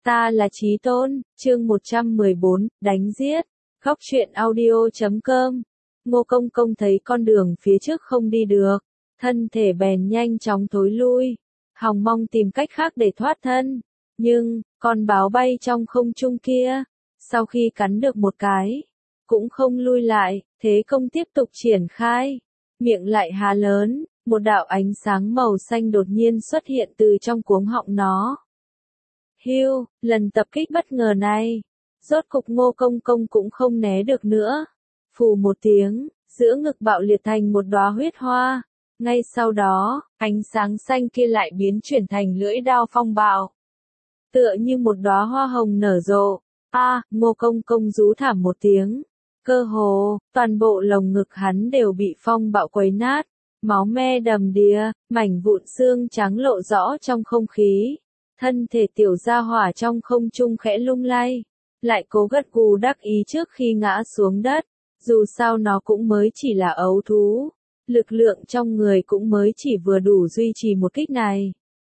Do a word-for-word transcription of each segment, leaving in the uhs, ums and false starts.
Ta là Chí Tôn, chương một trăm mười bốn, đánh giết. Góc truyện audio chấm com. Ngô Công Công thấy con đường phía trước không đi được, thân thể bèn nhanh chóng thối lui, hòng mong tìm cách khác để thoát thân. Nhưng, con báo bay trong không trung kia, sau khi cắn được một cái, cũng không lui lại, thế công tiếp tục triển khai. Miệng lại há lớn, một đạo ánh sáng màu xanh đột nhiên xuất hiện từ trong cuống họng nó. Hiu, lần tập kích bất ngờ này, rốt cục Ngô Công Công cũng không né được nữa. Phù một tiếng, giữa ngực bạo liệt thành một đóa huyết hoa. Ngay sau đó, ánh sáng xanh kia lại biến chuyển thành lưỡi đao phong bạo. Tựa như một đóa hoa hồng nở rộ. A, à, Ngô Công Công rú thảm một tiếng. Cơ hồ, toàn bộ lồng ngực hắn đều bị phong bạo quấy nát. Máu me đầm đìa, mảnh vụn xương trắng lộ rõ trong không khí. Thân thể tiểu gia hỏa trong không trung khẽ lung lay, lại cố gật gù đắc ý trước khi ngã xuống đất. Dù sao nó cũng mới chỉ là ấu thú, lực lượng trong người cũng mới chỉ vừa đủ duy trì một kích này.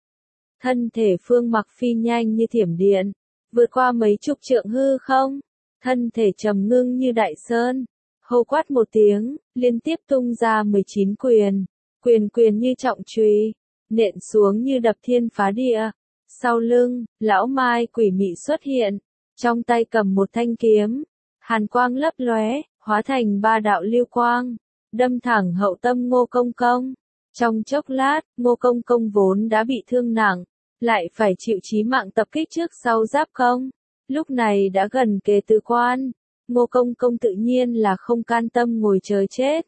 Thân thể Phương Mặc phi nhanh như thiểm điện, vượt qua mấy chục trượng hư không, thân thể trầm ngưng như đại sơn, hô quát một tiếng, liên tiếp tung ra mười chín quyền, quyền quyền như trọng chùy, nện xuống như đập thiên phá địa. Sau lưng, lão Mai quỷ mị xuất hiện, trong tay cầm một thanh kiếm, hàn quang lấp lóe, hóa thành ba đạo lưu quang, đâm thẳng hậu tâm Ngô Công Công. Trong chốc lát, Ngô Công Công vốn đã bị thương nặng, lại phải chịu chí mạng tập kích trước sau giáp công, lúc này đã gần kề tử quan, Ngô Công Công tự nhiên là không can tâm ngồi chờ chết.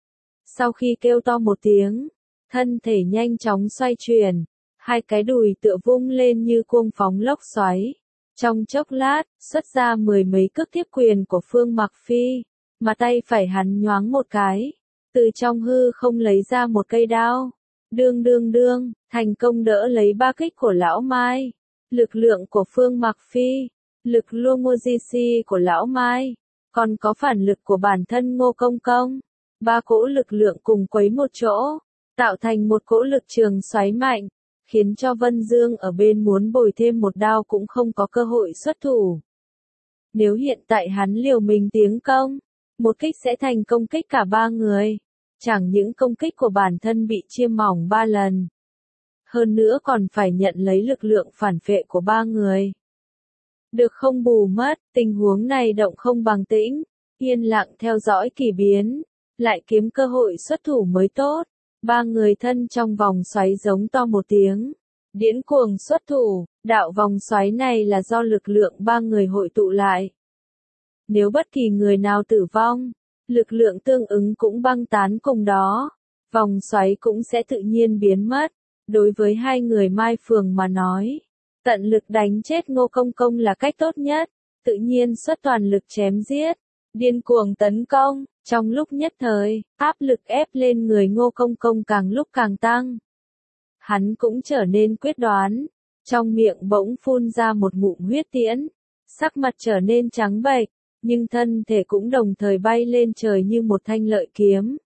Sau khi kêu to một tiếng, thân thể nhanh chóng xoay chuyển, hai cái đùi tựa vung lên như cuồng phóng lốc xoáy. Trong chốc lát, xuất ra mười mấy cước tiếp quyền của Phương Mặc Phi, mà tay phải hắn nhoáng một cái, từ trong hư không lấy ra một cây đao. Đương đương đương, thành công đỡ lấy ba kích của lão Mai. Lực lượng của Phương Mặc Phi, lực Luomojisi của lão Mai, còn có phản lực của bản thân Ngô Công Công. Ba cỗ lực lượng cùng quấy một chỗ, tạo thành một cỗ lực trường xoáy mạnh, khiến cho Vân Dương ở bên muốn bồi thêm một đao cũng không có cơ hội xuất thủ. Nếu hiện tại hắn liều mình tiến công, một kích sẽ thành công kích cả ba người. Chẳng những công kích của bản thân bị chia mỏng ba lần, hơn nữa còn phải nhận lấy lực lượng phản phệ của ba người. Được không bù mất, tình huống này động không bằng tĩnh, yên lặng theo dõi kỳ biến, lại kiếm cơ hội xuất thủ mới tốt. Ba người thân trong vòng xoáy giống to một tiếng, điên cuồng xuất thủ. Đạo vòng xoáy này là do lực lượng ba người hội tụ lại. Nếu bất kỳ người nào tử vong, lực lượng tương ứng cũng băng tán cùng đó, vòng xoáy cũng sẽ tự nhiên biến mất. Đối với hai người Mai Phường mà nói, tận lực đánh chết Ngô Công Công là cách tốt nhất, tự nhiên xuất toàn lực chém giết, điên cuồng tấn công. Trong lúc nhất thời, áp lực ép lên người Ngô Công Công càng lúc càng tăng. Hắn cũng trở nên quyết đoán, trong miệng bỗng phun ra một ngụm huyết tiễn, sắc mặt trở nên trắng bệch, nhưng thân thể cũng đồng thời bay lên trời như một thanh lợi kiếm.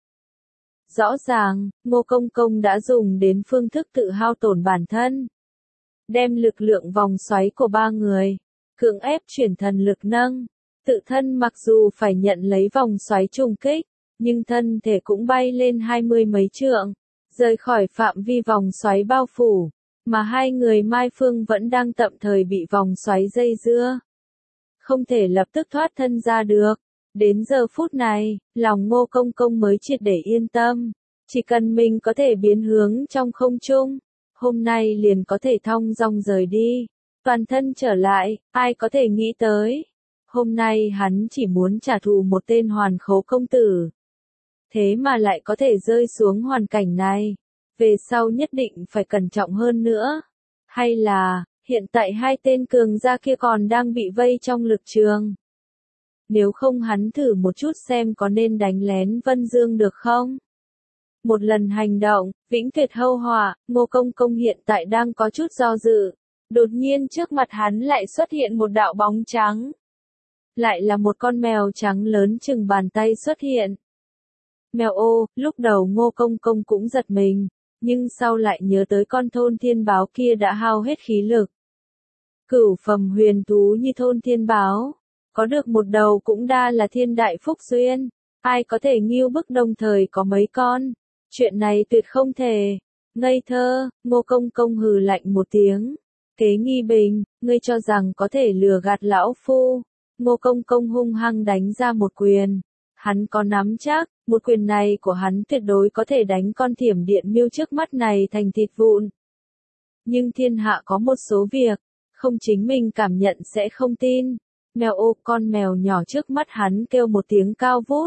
Rõ ràng, Ngô Công Công đã dùng đến phương thức tự hao tổn bản thân, đem lực lượng vòng xoáy của ba người, cưỡng ép chuyển thần lực nâng. Tự thân mặc dù phải nhận lấy vòng xoáy trùng kích, nhưng thân thể cũng bay lên hai mươi mấy trượng, rời khỏi phạm vi vòng xoáy bao phủ, mà hai người Mai Phương vẫn đang tạm thời bị vòng xoáy dây dưa, không thể lập tức thoát thân ra được. Đến giờ phút này, lòng Ngô Công Công mới triệt để yên tâm, chỉ cần mình có thể biến hướng trong không trung, hôm nay liền có thể thong dong rời đi, toàn thân trở lại. Ai có thể nghĩ tới, hôm nay hắn chỉ muốn trả thù một tên Hoàn Khấu công tử, thế mà lại có thể rơi xuống hoàn cảnh này. Về sau nhất định phải cẩn trọng hơn nữa. Hay là, hiện tại hai tên cường gia kia còn đang bị vây trong lực trường. Nếu không hắn thử một chút xem có nên đánh lén Vân Dương được không? Một lần hành động, vĩnh tuyệt hâu họa. Ngô Công Công hiện tại đang có chút do dự. Đột nhiên trước mặt hắn lại xuất hiện một đạo bóng trắng. Lại là một con mèo trắng lớn chừng bàn tay xuất hiện. Mèo ô, lúc đầu Ngô Công Công cũng giật mình, nhưng sau lại nhớ tới con thôn thiên báo kia đã hao hết khí lực. Cửu phẩm huyền thú như thôn thiên báo, có được một đầu cũng đa là thiên đại phúc duyên, ai có thể nghêu bức đồng thời có mấy con, chuyện này tuyệt không thể. Ngây thơ, Ngô Công Công hừ lạnh một tiếng. Kế Nghi Bình, ngươi cho rằng có thể lừa gạt lão phu. Ngô Công Công hung hăng đánh ra một quyền. Hắn có nắm chắc, một quyền này của hắn tuyệt đối có thể đánh con thiểm điện miêu trước mắt này thành thịt vụn. Nhưng thiên hạ có một số việc, không chính mình cảm nhận sẽ không tin. Mèo ô, con mèo nhỏ trước mắt hắn kêu một tiếng cao vút.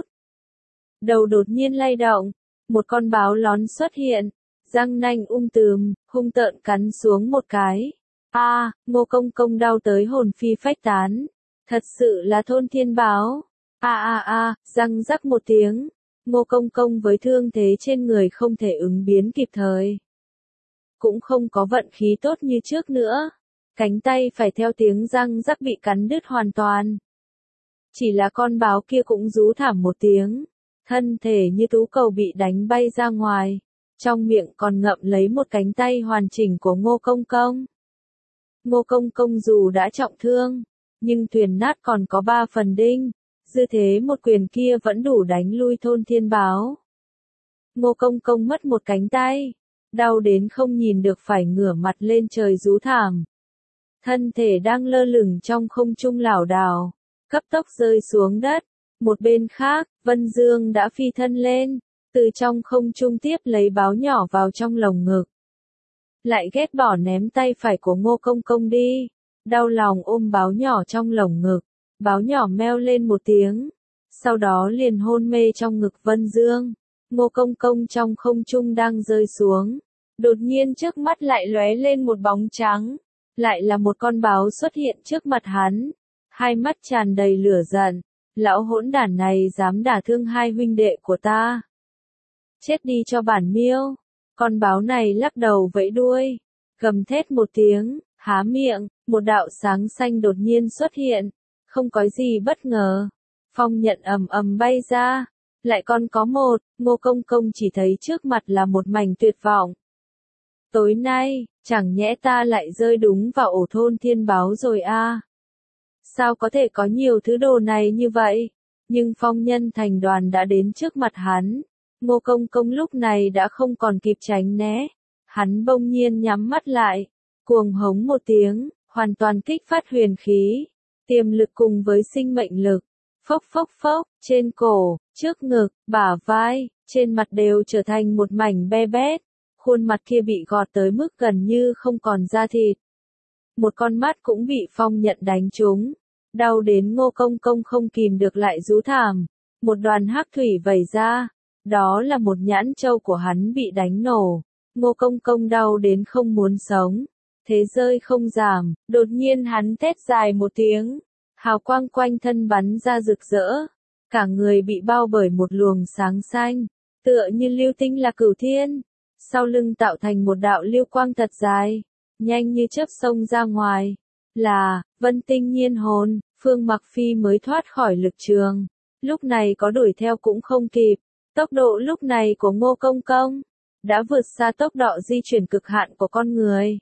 Đầu đột nhiên lay động, một con báo lón xuất hiện, răng nanh um tùm, hung tợn cắn xuống một cái. A, à, Ngô Công Công đau tới hồn phi phách tán. Thật sự là thôn thiên báo. A a a, răng rắc một tiếng. Ngô Công Công với thương thế trên người không thể ứng biến kịp thời. Cũng không có vận khí tốt như trước nữa. Cánh tay phải theo tiếng răng rắc bị cắn đứt hoàn toàn. Chỉ là con báo kia cũng rú thảm một tiếng. Thân thể như tú cầu bị đánh bay ra ngoài. Trong miệng còn ngậm lấy một cánh tay hoàn chỉnh của Ngô Công Công. Ngô Công Công dù đã trọng thương, nhưng thuyền nát còn có ba phần đinh, dư thế một quyền kia vẫn đủ đánh lui thôn thiên báo. Ngô Công Công mất một cánh tay, đau đến không nhìn được phải ngửa mặt lên trời rú thảm. Thân thể đang lơ lửng trong không trung lảo đảo, cấp tốc rơi xuống đất. Một bên khác, Vân Dương đã phi thân lên, từ trong không trung tiếp lấy báo nhỏ vào trong lồng ngực. Lại ghét bỏ ném tay phải của Ngô Công Công đi, đau lòng ôm báo nhỏ trong lồng ngực, báo nhỏ meo lên một tiếng, sau đó liền hôn mê trong ngực Vân Dương. Ngô Công Công trong không trung đang rơi xuống, đột nhiên trước mắt lại lóe lên một bóng trắng, lại là một con báo xuất hiện trước mặt hắn, hai mắt tràn đầy lửa giận, lão hỗn đản này dám đả thương hai huynh đệ của ta. Chết đi cho bản miêu. Con báo này lắc đầu vẫy đuôi, gầm thét một tiếng, há miệng, một đạo sáng xanh đột nhiên xuất hiện, không có gì bất ngờ. Phong nhận ầm ầm bay ra, lại còn có một, Ngô Công Công chỉ thấy trước mặt là một mảnh tuyệt vọng. Tối nay, chẳng nhẽ ta lại rơi đúng vào ổ thôn thiên báo rồi a? À? Sao có thể có nhiều thứ đồ này như vậy? Nhưng phong nhân thành đoàn đã đến trước mặt hắn. Ngô Công Công lúc này đã không còn kịp tránh né. Hắn bỗng nhiên nhắm mắt lại, cuồng hống một tiếng, hoàn toàn kích phát huyền khí, tiềm lực cùng với sinh mệnh lực. Phốc phốc phốc, trên cổ, trước ngực, bả vai, trên mặt đều trở thành một mảnh be bét. Khuôn mặt kia bị gọt tới mức gần như không còn da thịt. Một con mắt cũng bị phong nhận đánh trúng. Đau đến Ngô Công Công không kìm được lại rú thảm. Một đoàn hắc thủy vẩy ra. Đó là một nhãn châu của hắn bị đánh nổ. Ngô Công Công đau đến không muốn sống. Thế rơi không giảm, đột nhiên hắn thét dài một tiếng. Hào quang quanh thân bắn ra rực rỡ. Cả người bị bao bởi một luồng sáng xanh, tựa như lưu tinh là cửu thiên. Sau lưng tạo thành một đạo lưu quang thật dài, nhanh như chớp xông ra ngoài. Là, Vân Tinh Nhiên Hồn, Phương Mặc Phi mới thoát khỏi lực trường. Lúc này có đuổi theo cũng không kịp. Tốc độ lúc này của Ngô Công Công đã vượt xa tốc độ di chuyển cực hạn của con người.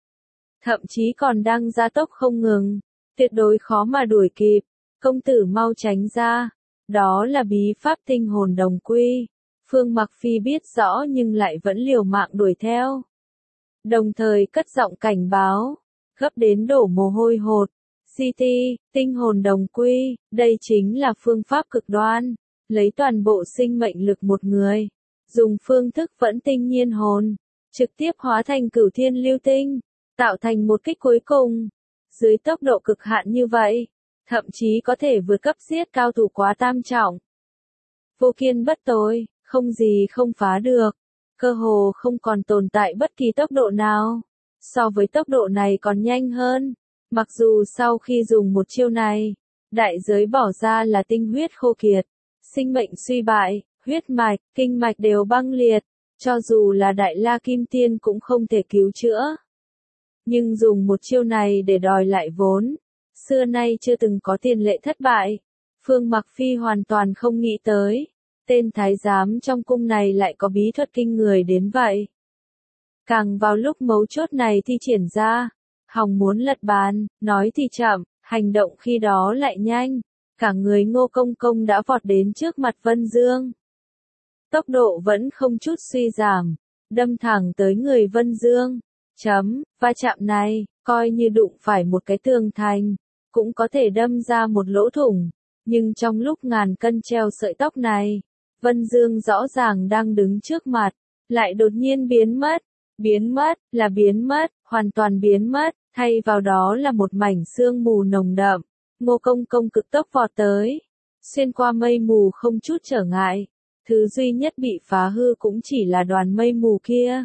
Thậm chí còn đang gia tốc không ngừng, tuyệt đối khó mà đuổi kịp. Công tử mau tránh ra. Đó là bí pháp tinh hồn đồng quy. Phương Mặc Phi biết rõ nhưng lại vẫn liều mạng đuổi theo. Đồng thời cất giọng cảnh báo, gấp đến đổ mồ hôi hột. xê tê, tinh hồn đồng quy, đây chính là phương pháp cực đoan. Lấy toàn bộ sinh mệnh lực một người, dùng phương thức vẫn tinh nhiên hồn, trực tiếp hóa thành cửu thiên lưu tinh, tạo thành một kích cuối cùng. Dưới tốc độ cực hạn như vậy, thậm chí có thể vượt cấp giết cao thủ quá tam trọng. Vô kiên bất tối, không gì không phá được, cơ hồ không còn tồn tại bất kỳ tốc độ nào. So với tốc độ này còn nhanh hơn, mặc dù sau khi dùng một chiêu này, đại giới bỏ ra là tinh huyết khô kiệt, sinh mệnh suy bại, huyết mạch, kinh mạch đều băng liệt, cho dù là đại la kim tiên cũng không thể cứu chữa. Nhưng dùng một chiêu này để đòi lại vốn, xưa nay chưa từng có tiền lệ thất bại. Phương Mặc Phi hoàn toàn không nghĩ tới, tên thái giám trong cung này lại có bí thuật kinh người đến vậy. Càng vào lúc mấu chốt này thi triển ra, hòng muốn lật bàn, nói thì chậm, hành động khi đó lại nhanh. Cả người Ngô Công Công đã vọt đến trước mặt Vân Dương. Tốc độ vẫn không chút suy giảm, đâm thẳng tới người Vân Dương. Chấm, va chạm này, coi như đụng phải một cái tường thành, cũng có thể đâm ra một lỗ thủng. Nhưng trong lúc ngàn cân treo sợi tóc này, Vân Dương rõ ràng đang đứng trước mặt, lại đột nhiên biến mất. Biến mất, là biến mất, hoàn toàn biến mất, thay vào đó là một mảnh sương mù nồng đậm. Ngô Công Công cực tốc vọt tới, xuyên qua mây mù không chút trở ngại. Thứ duy nhất bị phá hư cũng chỉ là đoàn mây mù kia.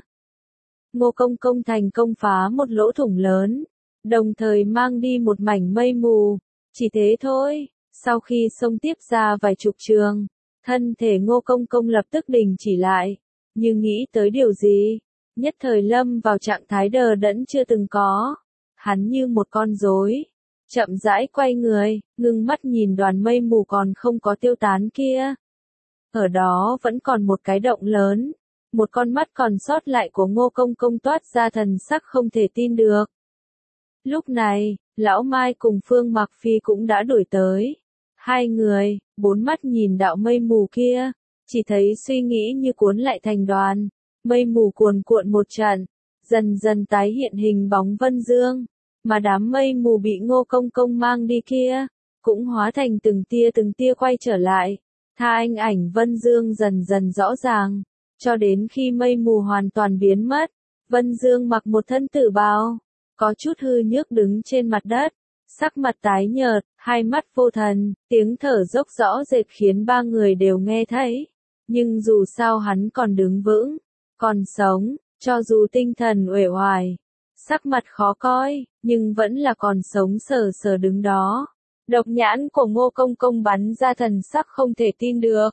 Ngô Công Công thành công phá một lỗ thủng lớn, đồng thời mang đi một mảnh mây mù. Chỉ thế thôi, sau khi xông tiếp ra vài chục trường, thân thể Ngô Công Công lập tức đình chỉ lại, như nghĩ tới điều gì, nhất thời lâm vào trạng thái đờ đẫn chưa từng có. Hắn như một con rối, chậm rãi quay người, ngưng mắt nhìn đoàn mây mù còn không có tiêu tán kia. Ở đó vẫn còn một cái động lớn, một con mắt còn sót lại của Ngô Công Công toát ra thần sắc không thể tin được. Lúc này, Lão Mai cùng Phương Mặc Phi cũng đã đuổi tới. Hai người, bốn mắt nhìn đạo mây mù kia, chỉ thấy suy nghĩ như cuốn lại thành đoàn. Mây mù cuồn cuộn một trận, dần dần tái hiện hình bóng Vân Dương, mà đám mây mù bị Ngô Công Công mang đi kia, cũng hóa thành từng tia từng tia quay trở lại. Tha anh ảnh Vân Dương dần dần rõ ràng, cho đến khi mây mù hoàn toàn biến mất, Vân Dương mặc một thân tử bào, có chút hư nhức đứng trên mặt đất, sắc mặt tái nhợt, hai mắt vô thần, tiếng thở dốc rõ rệt khiến ba người đều nghe thấy. Nhưng dù sao hắn còn đứng vững, còn sống, cho dù tinh thần uể oải, sắc mặt khó coi, nhưng vẫn là còn sống sờ sờ đứng đó. Độc nhãn của Ngô Công Công bắn ra thần sắc không thể tin được.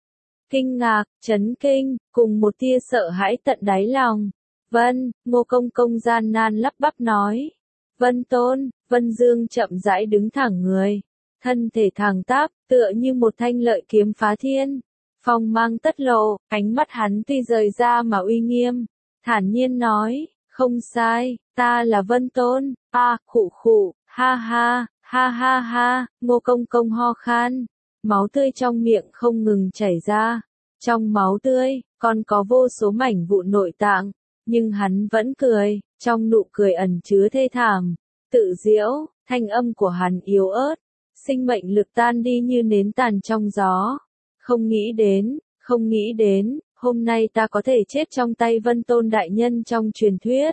Kinh ngạc, chấn kinh, cùng một tia sợ hãi tận đáy lòng. Vân, Ngô Công Công gian nan lắp bắp nói. Vân Tôn, Vân Dương chậm rãi đứng thẳng người. Thân thể thẳng tắp, tựa như một thanh lợi kiếm phá thiên. Phong mang tất lộ, ánh mắt hắn tuy rời ra mà uy nghiêm. Thản nhiên nói, không sai, ta là Vân Tôn. À, khụ khụ, ha ha. Ha ha ha, Ngô Công Công ho khan, máu tươi trong miệng không ngừng chảy ra. Trong máu tươi, còn có vô số mảnh vụn nội tạng, nhưng hắn vẫn cười, trong nụ cười ẩn chứa thê thảm, tự giễu, thanh âm của hắn yếu ớt, sinh mệnh lực tan đi như nến tàn trong gió. Không nghĩ đến, không nghĩ đến, hôm nay ta có thể chết trong tay Vân Tôn đại nhân trong truyền thuyết.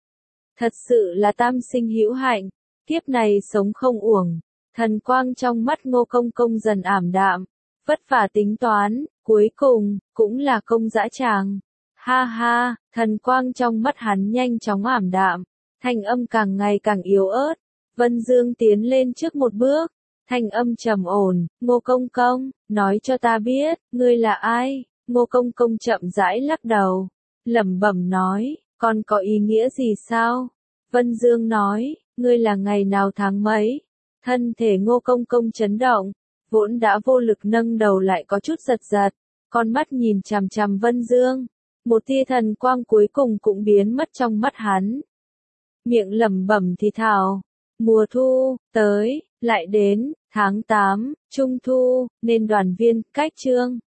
Thật sự là tam sinh hữu hạnh. Kiếp này sống không uổng, thần quang trong mắt Ngô Công Công dần ảm đạm, vất vả tính toán, cuối cùng, cũng là công dã tràng. Ha ha, thần quang trong mắt hắn nhanh chóng ảm đạm, thanh âm càng ngày càng yếu ớt. Vân Dương tiến lên trước một bước, thanh âm trầm ổn, Ngô Công Công, nói cho ta biết, ngươi là ai? Ngô Công Công chậm rãi lắc đầu, lẩm bẩm nói, còn có ý nghĩa gì sao? Vân Dương nói, ngươi là ngày nào tháng mấy? Thân thể Ngô Công Công chấn động, vốn đã vô lực nâng đầu lại có chút giật giật, con mắt nhìn chằm chằm Vân Dương, một tia thần quang cuối cùng cũng biến mất trong mắt hắn. Miệng lẩm bẩm thì thào, mùa thu, tới, lại đến, tháng tám, trung thu, nên đoàn viên, cách chương.